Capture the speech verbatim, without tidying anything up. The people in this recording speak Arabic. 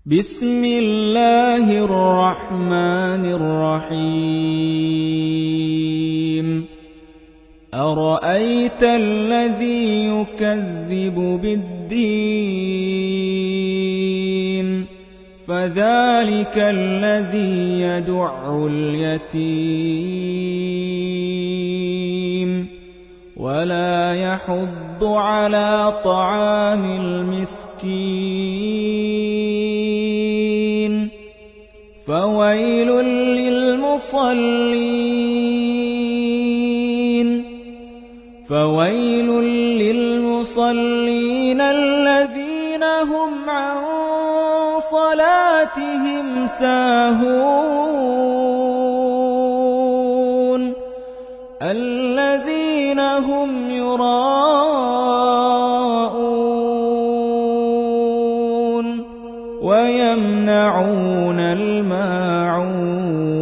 بسم الله الرحمن الرحيم أرأيت الذي يكذب بالدين فذلك الذي يدع اليتيم ولا يحض على طعام المسكين فويل للمصلين فويل للمصلين الذين هم عن صلاتهم ساهون الذين هم يراءون ويمنعون الماعون